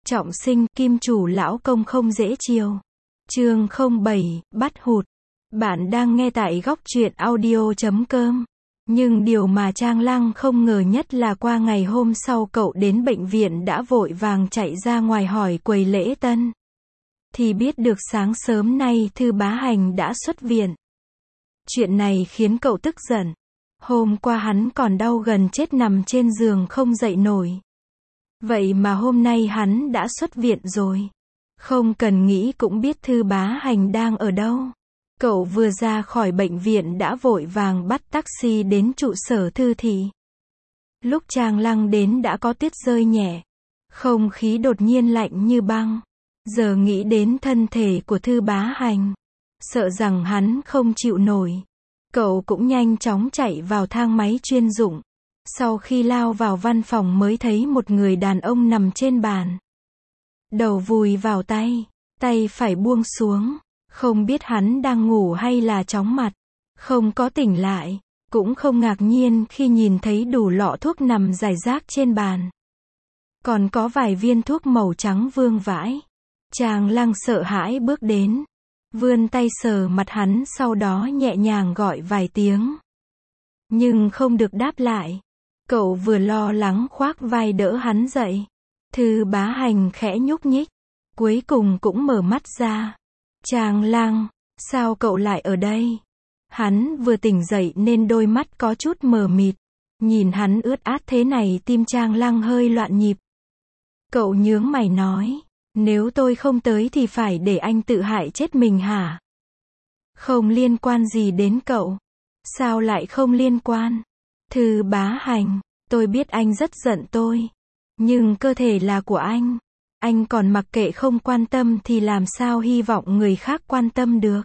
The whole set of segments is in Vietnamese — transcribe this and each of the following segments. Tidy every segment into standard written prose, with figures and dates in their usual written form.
Trọng sinh, kim chủ lão công không dễ chiều. Chương 07, bắt hụt. Bạn đang nghe tại góc truyện audio.com. Nhưng điều mà Trang Lăng không ngờ nhất là qua ngày hôm sau cậu đến bệnh viện đã vội vàng chạy ra ngoài hỏi quầy lễ tân. Thì biết được sáng sớm nay Thư Bá Hành đã xuất viện. Chuyện này khiến cậu tức giận. Hôm qua hắn còn đau gần chết nằm trên giường không dậy nổi. Vậy mà hôm nay hắn đã xuất viện rồi. Không cần nghĩ cũng biết Thư Bá Hành đang ở đâu. Cậu vừa ra khỏi bệnh viện đã vội vàng bắt taxi đến trụ sở Thư thị. Lúc Trang Lăng đến đã có tuyết rơi nhẹ. Không khí đột nhiên lạnh như băng. Giờ nghĩ đến thân thể của Thư Bá Hành, sợ rằng hắn không chịu nổi. Cậu cũng nhanh chóng chạy vào thang máy chuyên dụng. Sau khi lao vào văn phòng mới thấy một người đàn ông nằm trên bàn. Đầu vùi vào tay, tay phải buông xuống. Không biết hắn đang ngủ hay là chóng mặt. Không có tỉnh lại, cũng không ngạc nhiên khi nhìn thấy đủ lọ thuốc nằm rải rác trên bàn. Còn có vài viên thuốc màu trắng vương vãi. Trang Lăng sợ hãi bước đến, vươn tay sờ mặt hắn, sau đó nhẹ nhàng gọi vài tiếng. Nhưng không được đáp lại. Cậu vừa lo lắng khoác vai đỡ hắn dậy. Thư Bá Hành khẽ nhúc nhích, cuối cùng cũng mở mắt ra. Trang Lăng, sao cậu lại ở đây? Hắn vừa tỉnh dậy nên đôi mắt có chút mờ mịt. Nhìn hắn ướt át thế này tim Trang Lăng hơi loạn nhịp. Cậu nhướng mày nói, nếu tôi không tới thì phải để anh tự hại chết mình hả? Không liên quan gì đến cậu. Sao lại không liên quan? Thư Bá Hành, tôi biết anh rất giận tôi. Nhưng cơ thể là của anh còn mặc kệ không quan tâm thì làm sao hy vọng người khác quan tâm được.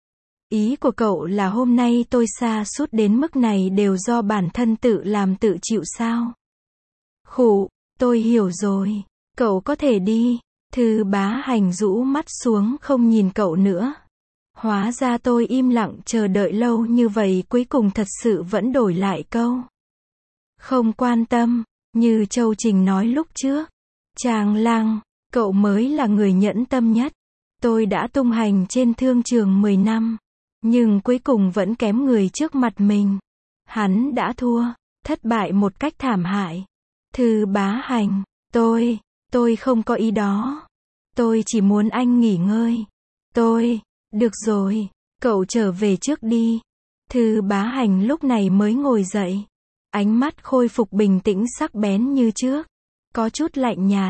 Ý của cậu là hôm nay tôi sa sút đến mức này đều do bản thân tự làm tự chịu sao? Khụ, tôi hiểu rồi. Cậu có thể đi. Thư Bá Hành rũ mắt xuống không nhìn cậu nữa. Hóa ra tôi im lặng chờ đợi lâu như vậy cuối cùng thật sự vẫn đổi lại câu. Không quan tâm, như Châu Trình nói lúc trước. Trang Lăng, cậu mới là người nhẫn tâm nhất. Tôi đã tung hành trên thương trường 10 năm. Nhưng cuối cùng vẫn kém người trước mặt mình. Hắn đã thua, thất bại một cách thảm hại. Thư Bá Hành, tôi không có ý đó. Tôi chỉ muốn anh nghỉ ngơi. Được rồi, cậu trở về trước đi. Thư Bá Hành lúc này mới ngồi dậy. Ánh mắt khôi phục bình tĩnh sắc bén như trước. Có chút lạnh nhạt.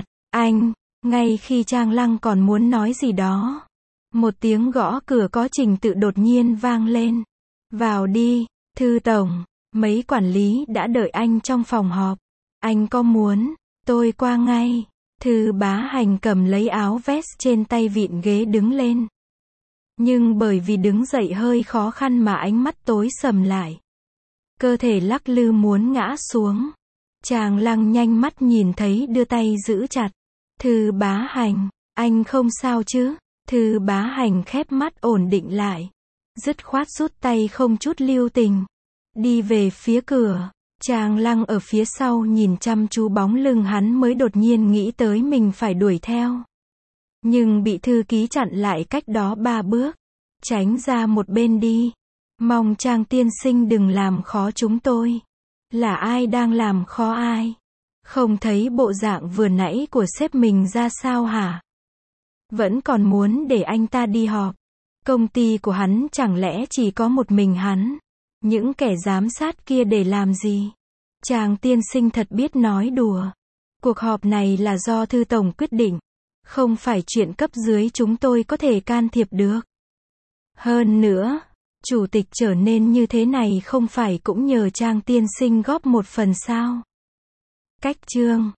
Ngay khi Trang Lăng còn muốn nói gì đó. Một tiếng gõ cửa có trình tự đột nhiên vang lên. Vào đi, Thư tổng, mấy quản lý đã đợi anh trong phòng họp. Anh có muốn, tôi qua ngay. Thư Bá Hành cầm lấy áo vest trên tay vịn ghế đứng lên. Nhưng bởi vì đứng dậy hơi khó khăn mà ánh mắt tối sầm lại. Cơ thể lắc lư muốn ngã xuống. Trang Lăng nhanh mắt nhìn thấy đưa tay giữ chặt. Thư Bá Hành, anh không sao chứ? Thư Bá Hành khép mắt ổn định lại. Dứt khoát rút tay không chút lưu tình. Đi về phía cửa. Trang Lăng ở phía sau nhìn chăm chú bóng lưng hắn mới đột nhiên nghĩ tới mình phải đuổi theo. Nhưng bị thư ký chặn lại cách đó 3 bước. Tránh ra một bên đi. Mong Trang tiên sinh đừng làm khó chúng tôi. Là ai đang làm khó ai? Không thấy bộ dạng vừa nãy của sếp mình ra sao hả? Vẫn còn muốn để anh ta đi họp. Công ty của hắn chẳng lẽ chỉ có một mình hắn? Những kẻ giám sát kia để làm gì? Trang tiên sinh thật biết nói đùa. Cuộc họp này là do Thư tổng quyết định. Không phải chuyện cấp dưới chúng tôi có thể can thiệp được. Hơn nữa, chủ tịch trở nên như thế này không phải cũng nhờ Trang tiên sinh góp một phần sao? Cách chương